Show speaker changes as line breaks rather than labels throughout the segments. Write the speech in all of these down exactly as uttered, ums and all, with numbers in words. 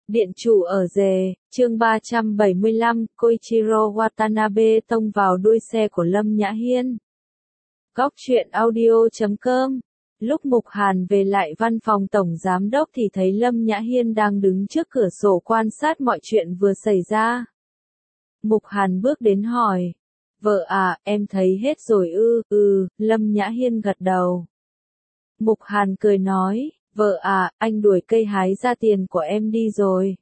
Điện chủ ở rề, chương ba trăm bảy mươi lăm, Koichiro Watanabe tông vào đuôi xe của Lâm Nhã Hiên. Góc truyện audio chấm com. Lúc Mục Hàn về lại văn phòng tổng giám đốc thì thấy Lâm Nhã Hiên đang đứng trước cửa sổ quan sát mọi chuyện vừa xảy ra. Mục Hàn bước đến hỏi. Vợ à, em thấy hết rồi ư, ừ, Lâm Nhã Hiên gật đầu. Mục Hàn cười nói, vợ à, anh đuổi cây hái ra tiền của em đi rồi.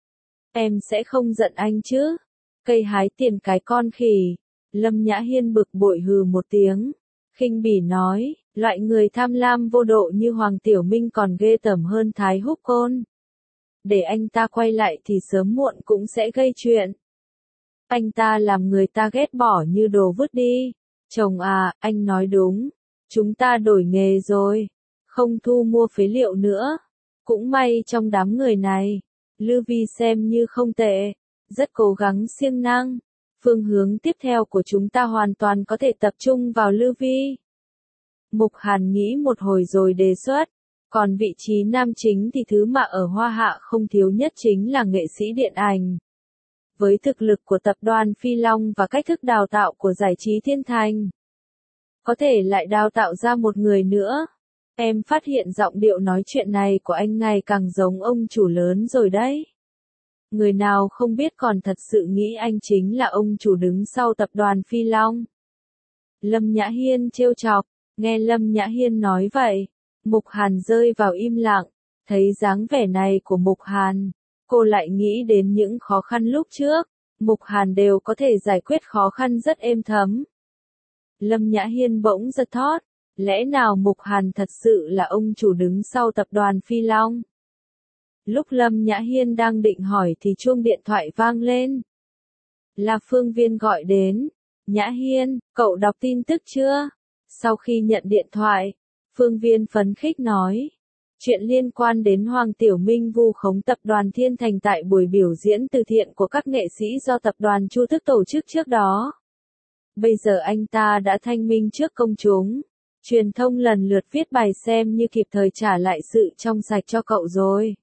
Em sẽ không giận anh chứ? Cây hái tiền cái con khỉ. Lâm Nhã Hiên bực bội hừ một tiếng. Khinh bỉ nói, loại người tham lam vô độ như Hoàng Tiểu Minh còn ghê tởm hơn Thái Húc Côn. Để anh ta quay lại thì sớm muộn cũng sẽ gây chuyện. Anh ta làm người ta ghét bỏ như đồ vứt đi. Chồng à, anh nói đúng. Chúng ta đổi nghề rồi. Không thu mua phế liệu nữa. Cũng may trong đám người này, Lư Vi xem như không tệ. Rất cố gắng siêng năng. Phương hướng tiếp theo của chúng ta hoàn toàn có thể tập trung vào Lư Vi. Mục Hàn nghĩ một hồi rồi đề xuất. Còn vị trí nam chính thì thứ mà ở Hoa Hạ không thiếu nhất chính là nghệ sĩ điện ảnh. Với thực lực của tập đoàn Phi Long và cách thức đào tạo của giải trí Thiên Thành, có thể lại đào tạo ra một người nữa. Em phát hiện giọng điệu nói chuyện này của anh ngày càng giống ông chủ lớn rồi đấy. Người nào không biết còn thật sự nghĩ anh chính là ông chủ đứng sau tập đoàn Phi Long. Lâm Nhã Hiên trêu chọc, nghe Lâm Nhã Hiên nói vậy, Mục Hàn rơi vào im lặng, thấy dáng vẻ này của Mục Hàn, cô lại nghĩ đến những khó khăn lúc trước, Mục Hàn đều có thể giải quyết khó khăn rất êm thấm. Lâm Nhã Hiên bỗng giật thót, lẽ nào Mục Hàn thật sự là ông chủ đứng sau tập đoàn Phi Long? Lúc Lâm Nhã Hiên đang định hỏi thì chuông điện thoại vang lên. Là Phương Viên gọi đến. Nhã Hiên, cậu đọc tin tức chưa? Sau khi nhận điện thoại, Phương Viên phấn khích nói. Chuyện liên quan đến Hoàng Tiểu Minh vu khống tập đoàn Thiên Thành tại buổi biểu diễn từ thiện của các nghệ sĩ do tập đoàn Chu Thức tổ chức trước đó. Bây giờ anh ta đã thanh minh trước công chúng. Truyền thông lần lượt viết bài xem như kịp thời trả lại sự trong sạch cho cậu rồi.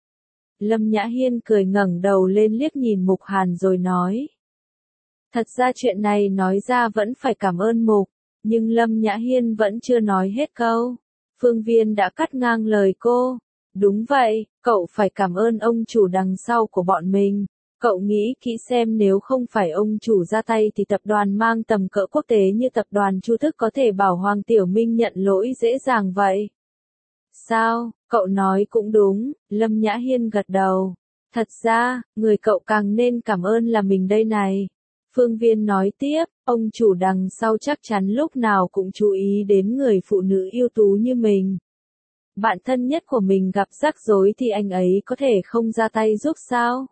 Lâm Nhã Hiên cười ngẩng đầu lên liếc nhìn Mục Hàn rồi nói. Thật ra chuyện này nói ra vẫn phải cảm ơn Mục, nhưng Lâm Nhã Hiên vẫn chưa nói hết câu. Phương Viên đã cắt ngang lời cô. Đúng vậy, cậu phải cảm ơn ông chủ đằng sau của bọn mình. Cậu nghĩ kỹ xem nếu không phải ông chủ ra tay thì tập đoàn mang tầm cỡ quốc tế như tập đoàn Chu Thức có thể bảo Hoàng Tiểu Minh nhận lỗi dễ dàng vậy. Sao, cậu nói cũng đúng, Lâm Nhã Hiên gật đầu. Thật ra, người cậu càng nên cảm ơn là mình đây này. Phương Viên nói tiếp, ông chủ đằng sau chắc chắn lúc nào cũng chú ý đến người phụ nữ ưu tú như mình. Bạn thân nhất của mình gặp rắc rối thì anh ấy có thể không ra tay giúp sao?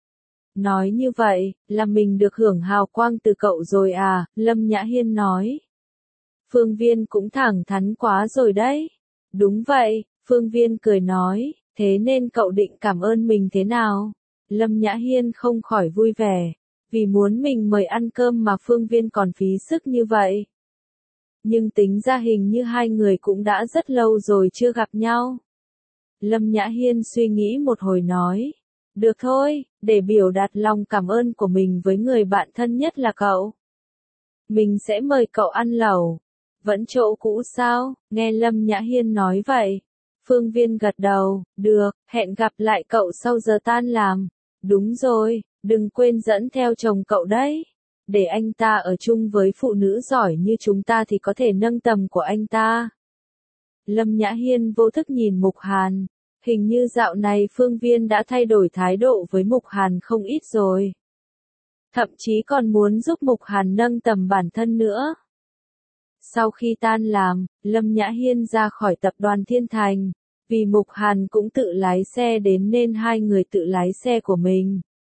Nói như vậy, là mình được hưởng hào quang từ cậu rồi à, Lâm Nhã Hiên nói. Phương Viên cũng thẳng thắn quá rồi đấy. Đúng vậy, Phương Viên cười nói, thế nên cậu định cảm ơn mình thế nào? Lâm Nhã Hiên không khỏi vui vẻ, vì muốn mình mời ăn cơm mà Phương Viên còn phí sức như vậy. Nhưng tính ra hình như hai người cũng đã rất lâu rồi chưa gặp nhau. Lâm Nhã Hiên suy nghĩ một hồi nói. Được thôi, để biểu đạt lòng cảm ơn của mình với người bạn thân nhất là cậu. Mình sẽ mời cậu ăn lẩu. Vẫn chỗ cũ sao? Nghe Lâm Nhã Hiên nói vậy. Phương Viên gật đầu, được, hẹn gặp lại cậu sau giờ tan làm. Đúng rồi, đừng quên dẫn theo chồng cậu đấy. Để anh ta ở chung với phụ nữ giỏi như chúng ta thì có thể nâng tầm của anh ta. Lâm Nhã Hiên vô thức nhìn Mục Hàn. Hình như dạo này Phương Viên đã thay đổi thái độ với Mục Hàn không ít rồi. Thậm chí còn muốn giúp Mục Hàn nâng tầm bản thân nữa. Sau khi tan làm, Lâm Nhã Hiên ra khỏi tập đoàn Thiên Thành. Vì Mục Hàn cũng tự lái xe đến nên hai người tự lái xe của mình.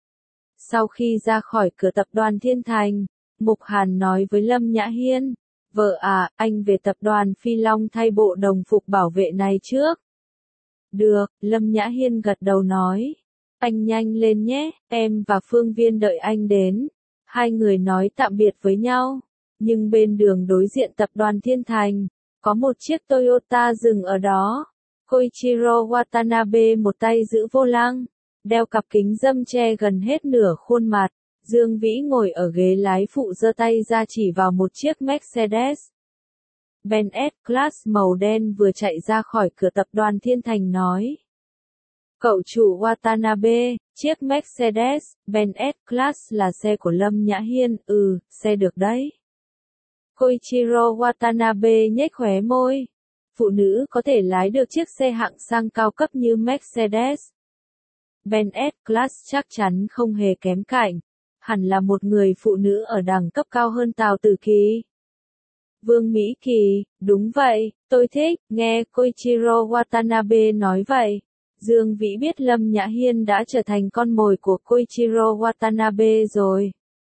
Sau khi ra khỏi cửa tập đoàn Thiên Thành, Mục Hàn nói với Lâm Nhã Hiên. Vợ à, anh về tập đoàn Phi Long thay bộ đồng phục bảo vệ này trước. Được, Lâm Nhã Hiên gật đầu nói. Anh nhanh lên nhé, em và Phương Viên đợi anh đến. Hai người nói tạm biệt với nhau. Nhưng bên đường đối diện tập đoàn Thiên Thành, có một chiếc Toyota dừng ở đó. Koichiro Watanabe một tay giữ vô lăng, đeo cặp kính râm che gần hết nửa khuôn mặt. Dương Vĩ ngồi ở ghế lái phụ giơ tay ra chỉ vào một chiếc Mercedes Benz S-Class màu đen vừa chạy ra khỏi cửa tập đoàn Thiên Thành nói. Cậu chủ Watanabe, chiếc Mercedes Benz S-Class là xe của Lâm Nhã Hiên, ừ, xe được đấy. Koichiro Watanabe nhếch khóe môi. Phụ nữ có thể lái được chiếc xe hạng sang cao cấp như Mercedes Benz S-Class chắc chắn không hề kém cạnh. Hẳn là một người phụ nữ ở đẳng cấp cao hơn Tào Tử Kỳ. Vương Mỹ Kỳ, đúng vậy, tôi thích, nghe Koichiro Watanabe nói vậy. Dương Vĩ biết Lâm Nhã Hiên đã trở thành con mồi của Koichiro Watanabe rồi.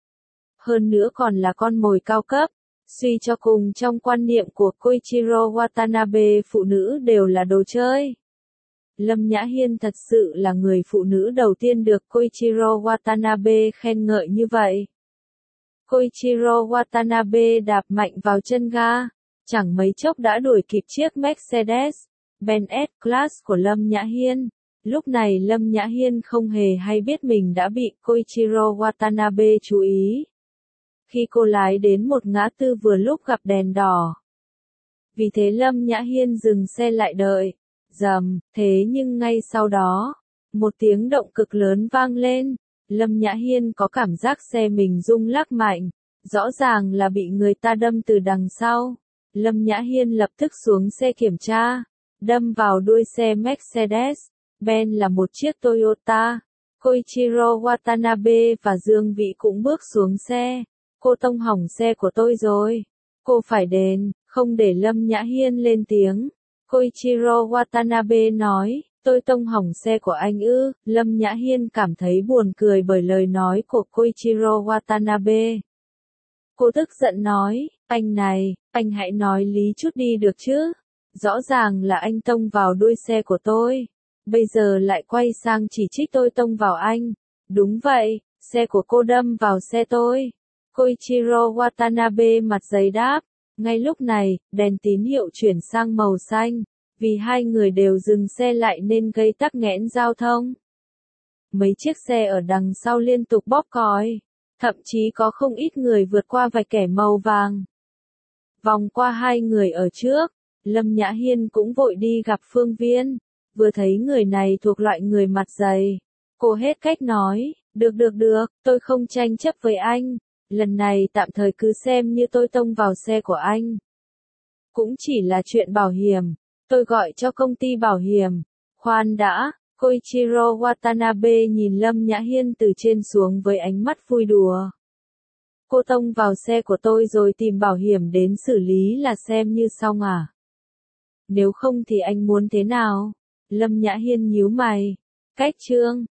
Hơn nữa còn là con mồi cao cấp. Suy cho cùng trong quan niệm của Koichiro Watanabe phụ nữ đều là đồ chơi. Lâm Nhã Hiên thật sự là người phụ nữ đầu tiên được Koichiro Watanabe khen ngợi như vậy. Koichiro Watanabe đạp mạnh vào chân ga, chẳng mấy chốc đã đuổi kịp chiếc Mercedes Benz S-Class của Lâm Nhã Hiên. Lúc này Lâm Nhã Hiên không hề hay biết mình đã bị Koichiro Watanabe chú ý. Khi cô lái đến một ngã tư vừa lúc gặp đèn đỏ. Vì thế Lâm Nhã Hiên dừng xe lại đợi. Rầm, thế nhưng ngay sau đó, một tiếng động cực lớn vang lên. Lâm Nhã Hiên có cảm giác xe mình rung lắc mạnh, rõ ràng là bị người ta đâm từ đằng sau. Lâm Nhã Hiên lập tức xuống xe kiểm tra, đâm vào đuôi xe Mercedes Benz là một chiếc Toyota. Koichiro Watanabe và Dương Vĩ cũng bước xuống xe. Cô tông hỏng xe của tôi rồi. Cô phải đền, không để Lâm Nhã Hiên lên tiếng. Koichiro Watanabe nói, tôi tông hỏng xe của anh ư. Lâm Nhã Hiên cảm thấy buồn cười bởi lời nói của Koichiro Watanabe. Cô tức giận nói, anh này, anh hãy nói lý chút đi được chứ. Rõ ràng là anh tông vào đuôi xe của tôi. Bây giờ lại quay sang chỉ trích tôi tông vào anh. Đúng vậy, xe của cô đâm vào xe tôi. Koichiro Watanabe mặt dày đáp. Ngay lúc này, đèn tín hiệu chuyển sang màu xanh. Vì hai người đều dừng xe lại nên gây tắc nghẽn giao thông. Mấy chiếc xe ở đằng sau liên tục bóp còi. Thậm chí có không ít người vượt qua vạch kẻ màu vàng. Vòng qua hai người ở trước, Lâm Nhã Hiên cũng vội đi gặp Phương Viên. Vừa thấy người này thuộc loại người mặt dày. Cô hết cách nói, được được được, tôi không tranh chấp với anh. Lần này tạm thời cứ xem như tôi tông vào xe của anh. Cũng chỉ là chuyện bảo hiểm. Tôi gọi cho công ty bảo hiểm. Khoan đã, Koichiro Watanabe nhìn Lâm Nhã Hiên từ trên xuống với ánh mắt vui đùa. Cô tông vào xe của tôi rồi tìm bảo hiểm đến xử lý là xem như xong à? Nếu không thì anh muốn thế nào? Lâm Nhã Hiên nhíu mày. Cách chương